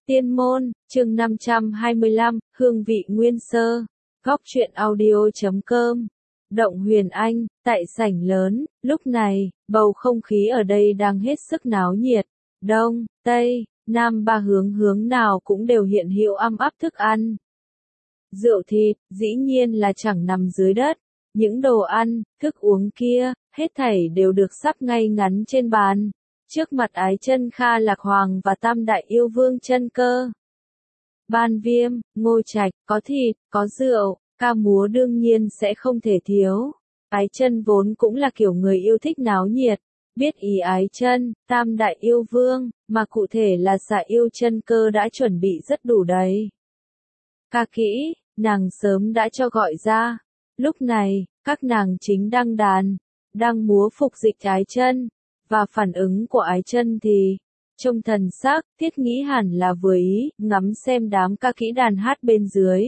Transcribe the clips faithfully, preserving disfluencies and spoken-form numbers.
Tiên môn, chương năm trăm hai mươi lăm, hương vị nguyên sơ. Góc truyện audio chấm com. Động Huyền Anh, tại sảnh lớn, lúc này, bầu không khí ở đây đang hết sức náo nhiệt. Đông, Tây, Nam ba hướng hướng nào cũng đều hiện hữu âm áp thức ăn. Rượu thịt, dĩ nhiên là chẳng nằm dưới đất. Những đồ ăn, thức uống kia, hết thảy đều được sắp ngay ngắn trên bàn. Trước mặt Ái Chân Kha Lạc Hoàng và Tam Đại Yêu Vương Chân Cơ. Ban Viêm, Ngô Trạch, có thịt, có rượu, ca múa đương nhiên sẽ không thể thiếu. Ái Chân vốn cũng là kiểu người yêu thích náo nhiệt, biết ý Ái Chân, Tam Đại Yêu Vương, mà cụ thể là Xà Yêu Chân Cơ đã chuẩn bị rất đủ đầy. Ca kỹ, nàng sớm đã cho gọi ra. Lúc này, các nàng chính đang đàn, đang múa phục dịch Ái Chân. Và phản ứng của Ái Chân thì, trông thần sắc, Thiết nghĩ hẳn là vừa ý, ngắm xem đám ca kỹ đàn hát bên dưới.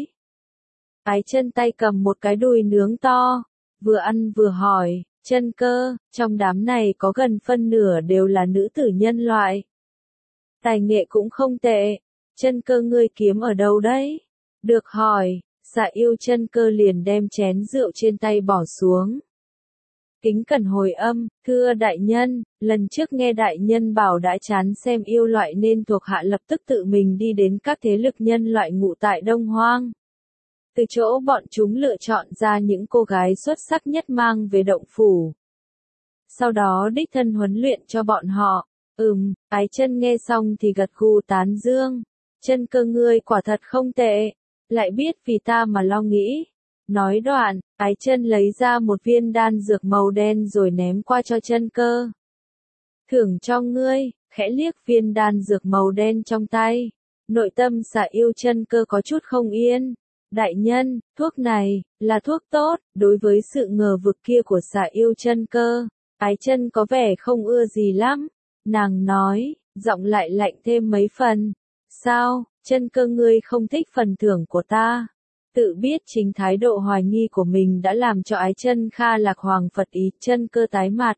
Ái Chân tay cầm một cái đùi nướng to, vừa ăn vừa hỏi, Chân Cơ, trong đám này có gần phân nửa đều là nữ tử nhân loại. Tài nghệ cũng không tệ, Chân Cơ ngươi kiếm ở đâu đấy? Được hỏi, Xà Yêu Chân Cơ liền đem chén rượu trên tay bỏ xuống. Kính cẩn hồi âm, thưa đại nhân, lần trước nghe đại nhân bảo đã chán xem yêu loại nên thuộc hạ lập tức tự mình đi đến các thế lực nhân loại ngụ tại Đông Hoang. Từ chỗ bọn chúng lựa chọn ra những cô gái xuất sắc nhất mang về động phủ. Sau đó đích thân huấn luyện cho bọn họ. Ừm, Ái Chân nghe xong thì gật gù tán dương. Chân Cơ ngươi quả thật không tệ, lại biết vì ta mà lo nghĩ. Nói đoạn, Ái Chân lấy ra một viên đan dược màu đen rồi ném qua cho Chân Cơ. Thưởng cho ngươi, khẽ liếc viên đan dược màu đen trong tay. Nội tâm Xà Yêu Chân Cơ có chút không yên. Đại nhân, thuốc này, là thuốc tốt, đối với sự ngờ vực kia của Xà Yêu Chân Cơ. Ái Chân có vẻ không ưa gì lắm. Nàng nói, giọng lại lạnh thêm mấy phần. Sao, Chân Cơ ngươi không thích phần thưởng của ta? Tự biết chính thái độ hoài nghi của mình đã làm cho Ái Chân Kha Lạc Hoàng phật ý, Chân Cơ tái mặt.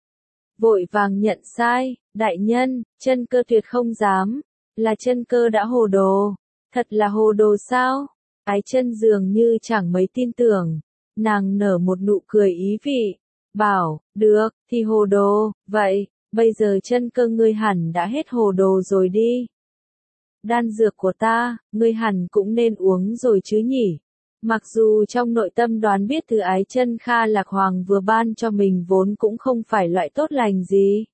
Vội vàng nhận sai, đại nhân, Chân Cơ tuyệt không dám, là Chân Cơ đã hồ đồ, thật là hồ đồ sao? Ái Chân dường như chẳng mấy tin tưởng, nàng nở một nụ cười ý vị, bảo, được, thì hồ đồ, vậy, bây giờ Chân Cơ ngươi hẳn đã hết hồ đồ rồi đi. Đan dược của ta, ngươi hẳn cũng nên uống rồi chứ nhỉ? Mặc dù trong nội tâm đoán biết thứ Ái Chân Kha Lạc Hoàng vừa ban cho mình vốn cũng không phải loại tốt lành gì.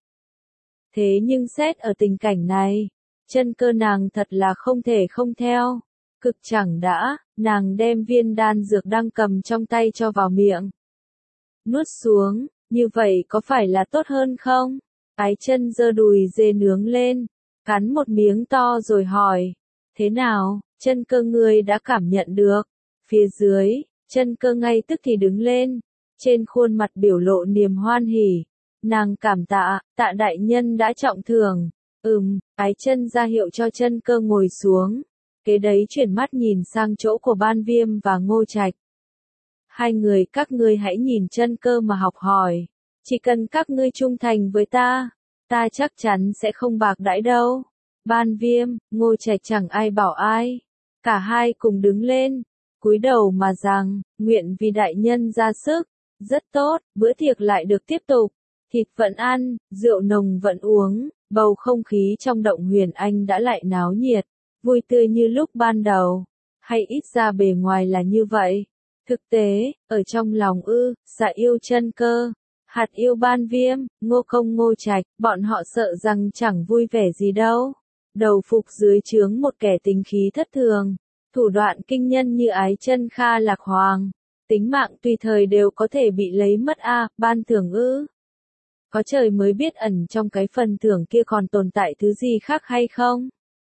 Thế nhưng xét ở tình cảnh này, Chân Cơ nàng thật là không thể không theo. Cực chẳng đã, nàng đem viên đan dược đang cầm trong tay cho vào miệng. Nuốt xuống, như vậy có phải là tốt hơn không? Ái Chân giơ đùi dê nướng lên. Cắn một miếng to rồi hỏi, thế nào, Chân Cơ ngươi đã cảm nhận được? Phía dưới, Chân Cơ ngay tức thì đứng lên, trên khuôn mặt biểu lộ niềm hoan hỉ. Nàng cảm tạ, tạ đại nhân đã trọng thưởng. Ừm, Ái Chân ra hiệu cho Chân Cơ ngồi xuống. Kế đấy chuyển mắt nhìn sang chỗ của Ban Viêm và Ngô Trạch. Hai người các ngươi hãy nhìn Chân Cơ mà học hỏi. Chỉ cần các ngươi trung thành với ta, ta chắc chắn sẽ không bạc đãi đâu. Ban Viêm, Ngô Trạch chẳng ai bảo ai. Cả hai cùng đứng lên, cúi đầu mà rằng, nguyện vì đại nhân ra sức. Rất tốt, bữa tiệc lại được tiếp tục. Thịt vẫn ăn, rượu nồng vẫn uống, bầu không khí trong Động Huyền Anh đã lại náo nhiệt, vui tươi như lúc ban đầu. Hay ít ra bề ngoài là như vậy. Thực tế, ở trong lòng ư, Xà Yêu Chân Cơ, Hạt Yêu Ban Viêm, Ngô Công Ngô Trạch, bọn họ sợ rằng chẳng vui vẻ gì đâu. Đầu phục dưới trướng một kẻ tính khí thất thường, thủ đoạn kinh nhân như Ái Chân Kha Lạc Hoàng, tính mạng tùy thời đều có thể bị lấy mất a, à, ban thưởng ư? Có trời mới biết ẩn trong cái phần thưởng kia còn tồn tại thứ gì khác hay không?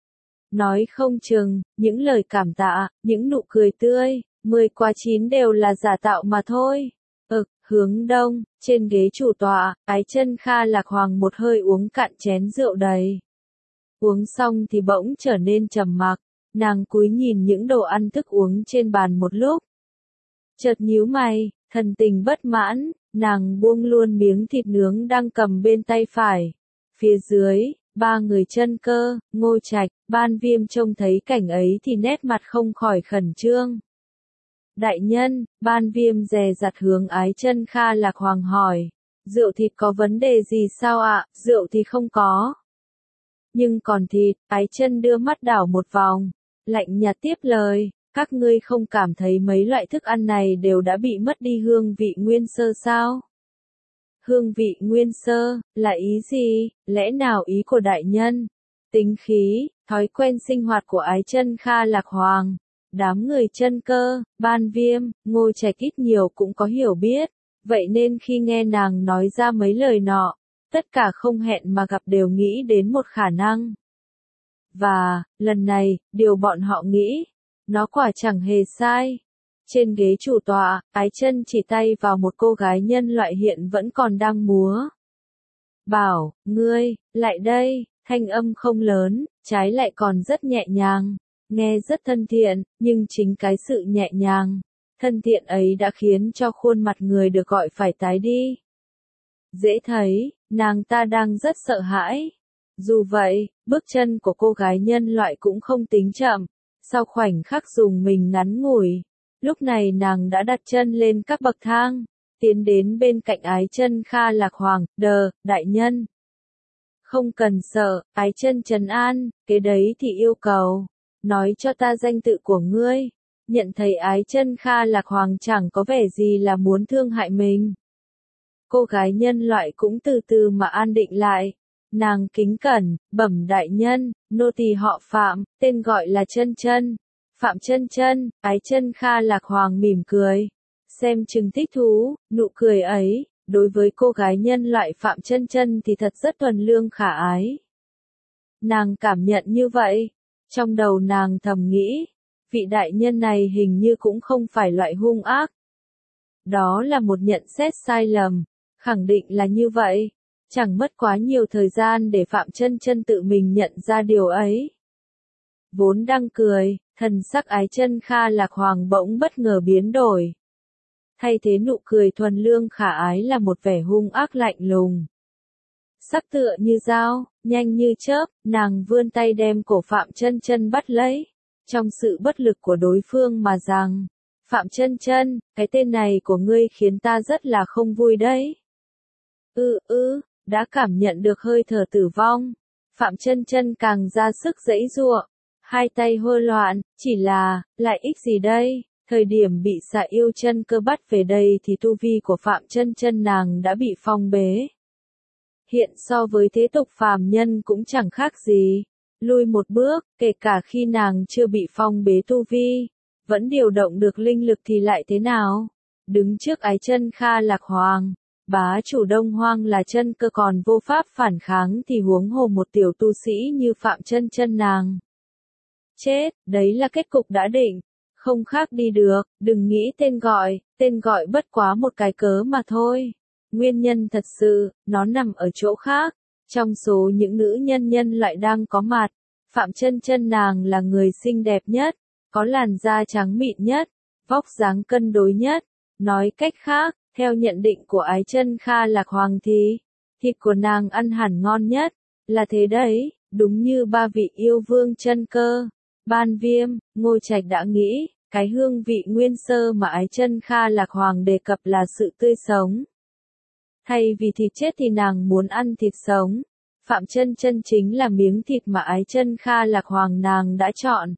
Nói không chừng, những lời cảm tạ, những nụ cười tươi, mười qua chín đều là giả tạo mà thôi. Ực, hướng đông, trên ghế chủ tọa, Ái Chân Kha Lạc Hoàng một hơi uống cạn chén rượu đầy. Uống xong thì bỗng trở nên trầm mặc, nàng cúi nhìn những đồ ăn thức uống trên bàn một lúc. Chợt nhíu mày, thần tình bất mãn, nàng buông luôn miếng thịt nướng đang cầm bên tay phải. Phía dưới, Ba người Chân Cơ, Ngô Trạch, Ban Viêm trông thấy cảnh ấy thì nét mặt không khỏi khẩn trương. Đại nhân, Ban Viêm dè dặt hướng Ái Chân Kha Lạc Hoàng hỏi, rượu thịt có vấn đề gì sao ạ? Rượu thì không có. Nhưng còn thịt, Ái Chân đưa mắt đảo một vòng, lạnh nhạt tiếp lời, các ngươi không cảm thấy mấy loại thức ăn này đều đã bị mất đi hương vị nguyên sơ sao? Hương vị nguyên sơ, là ý gì? Lẽ nào ý của đại nhân? Tính khí, thói quen sinh hoạt của Ái Chân Kha Lạc Hoàng. Đám người Chân Cơ, Ban Viêm, Ngô Trạch ít nhiều cũng có hiểu biết, vậy nên khi nghe nàng nói ra mấy lời nọ, tất cả không hẹn mà gặp đều nghĩ đến một khả năng. Và, lần này, điều bọn họ nghĩ, nó quả chẳng hề sai. Trên ghế chủ tọa, Ái Chân chỉ tay vào một cô gái nhân loại hiện vẫn còn đang múa. Bảo, ngươi, lại đây, thanh âm không lớn, trái lại còn rất nhẹ nhàng, nghe rất thân thiện, nhưng chính cái sự nhẹ nhàng, thân thiện ấy đã khiến cho khuôn mặt người được gọi phải tái đi. Dễ thấy, nàng ta đang rất sợ hãi. Dù vậy, bước chân của cô gái nhân loại cũng không tính chậm, sau khoảnh khắc dùng mình ngắn ngủi. Lúc này nàng đã đặt chân lên các bậc thang, tiến đến bên cạnh Ái Chân Kha Lạc Hoàng, đờ, đại nhân. Không cần sợ, Ái Chân trấn an, cái đấy thì yêu cầu. Nói cho ta danh tự của ngươi. Nhận thấy Ái Chân Kha Lạc Hoàng chẳng có vẻ gì là muốn thương hại mình. Cô gái nhân loại cũng từ từ mà an định lại. Nàng kính cẩn, bẩm đại nhân, nô tỳ họ Phạm, tên gọi là Chân Chân. Phạm Chân Chân, Ái Chân Kha Lạc Hoàng mỉm cười. Xem chừng thích thú, nụ cười ấy, đối với cô gái nhân loại Phạm Chân Chân thì thật rất thuần lương khả ái. Nàng cảm nhận như vậy. Trong đầu nàng thầm nghĩ, vị đại nhân này hình như cũng không phải loại hung ác. Đó là một nhận xét sai lầm, khẳng định là như vậy. Chẳng mất quá nhiều thời gian để Phạm Chân Chân tự mình nhận ra điều ấy. Vốn đang cười, thần sắc Ái Chân Kha Lạc Hoàng bỗng bất ngờ biến đổi. Thay thế nụ cười thuần lương khả ái là một vẻ hung ác lạnh lùng. Sắc tựa như dao, nhanh như chớp, nàng vươn tay đem cổ Phạm Chân Chân bắt lấy. Trong sự bất lực của đối phương mà rằng, Phạm Chân Chân, cái tên này của ngươi khiến ta rất là không vui đấy. Ư ư, đã cảm nhận được hơi thở tử vong. Phạm Chân Chân càng ra sức giãy giụa, hai tay hơ loạn, chỉ là, lại ích gì đây? Thời điểm bị Xà Yêu Chân Cơ bắt về đây thì tu vi của Phạm Chân Chân nàng đã bị phong bế. Hiện so với thế tục phàm nhân cũng chẳng khác gì. Lui một bước, kể cả khi nàng chưa bị phong bế tu vi, vẫn điều động được linh lực thì lại thế nào? Đứng trước Ái Chân Kha Lạc Hoàng, bá chủ Đông Hoang là Chân Cơ còn vô pháp phản kháng thì huống hồ một tiểu tu sĩ như Phạm Chân Chân nàng. Chết, đấy là kết cục đã định. Không khác đi được, đừng nghĩ tên gọi, tên gọi bất quá một cái cớ mà thôi. Nguyên nhân thật sự, nó nằm ở chỗ khác. Trong số những nữ nhân nhân loại đang có mặt, Phạm Chân Chân nàng là người xinh đẹp nhất, có làn da trắng mịn nhất, vóc dáng cân đối nhất. Nói cách khác, theo nhận định của Ái Chân Kha Lạc Hoàng thì, thịt của nàng ăn hẳn ngon nhất, là thế đấy, đúng như ba vị yêu vương Chân Cơ, Ban Viêm, Ngô Trạch đã nghĩ, cái hương vị nguyên sơ mà Ái Chân Kha Lạc Hoàng đề cập là sự tươi sống. Thay vì thịt chết thì nàng muốn ăn thịt sống. Phạm Chân Chân chính là miếng thịt mà Ái Chân Kha Lạc Hoàng nàng đã chọn.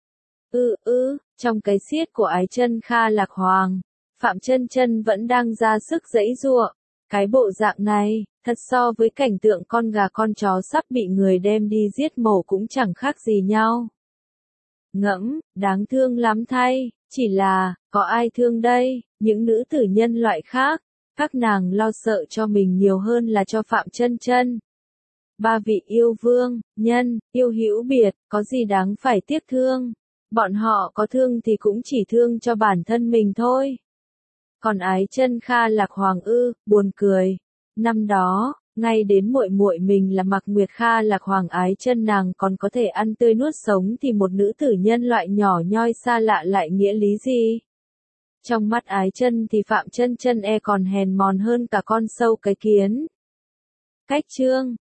Ư ư, trong cái xiết của Ái Chân Kha Lạc Hoàng, Phạm Chân Chân vẫn đang ra sức giãy giụa. Cái bộ dạng này, thật so với cảnh tượng con gà con chó sắp bị người đem đi giết mổ cũng chẳng khác gì nhau. Ngẫm, đáng thương lắm thay, chỉ là, có ai thương đây, những nữ tử nhân loại khác, các nàng lo sợ cho mình nhiều hơn là cho Phạm Chân Chân. Ba vị yêu vương, nhân, yêu hữu biệt, có gì đáng phải tiếc thương, bọn họ có thương thì cũng chỉ thương cho bản thân mình thôi. Còn Ái Chân Kha Lạc Hoàng ư, buồn cười, năm đó, ngay đến muội muội mình là Mạc Nguyệt Kha Lạc Hoàng Ái Chân nàng còn có thể ăn tươi nuốt sống thì một nữ tử nhân loại nhỏ nhoi xa lạ lại nghĩa lý gì? Trong mắt Ái Chân thì Phạm Chân Chân e còn hèn mòn hơn cả con sâu cái kiến. Cách chương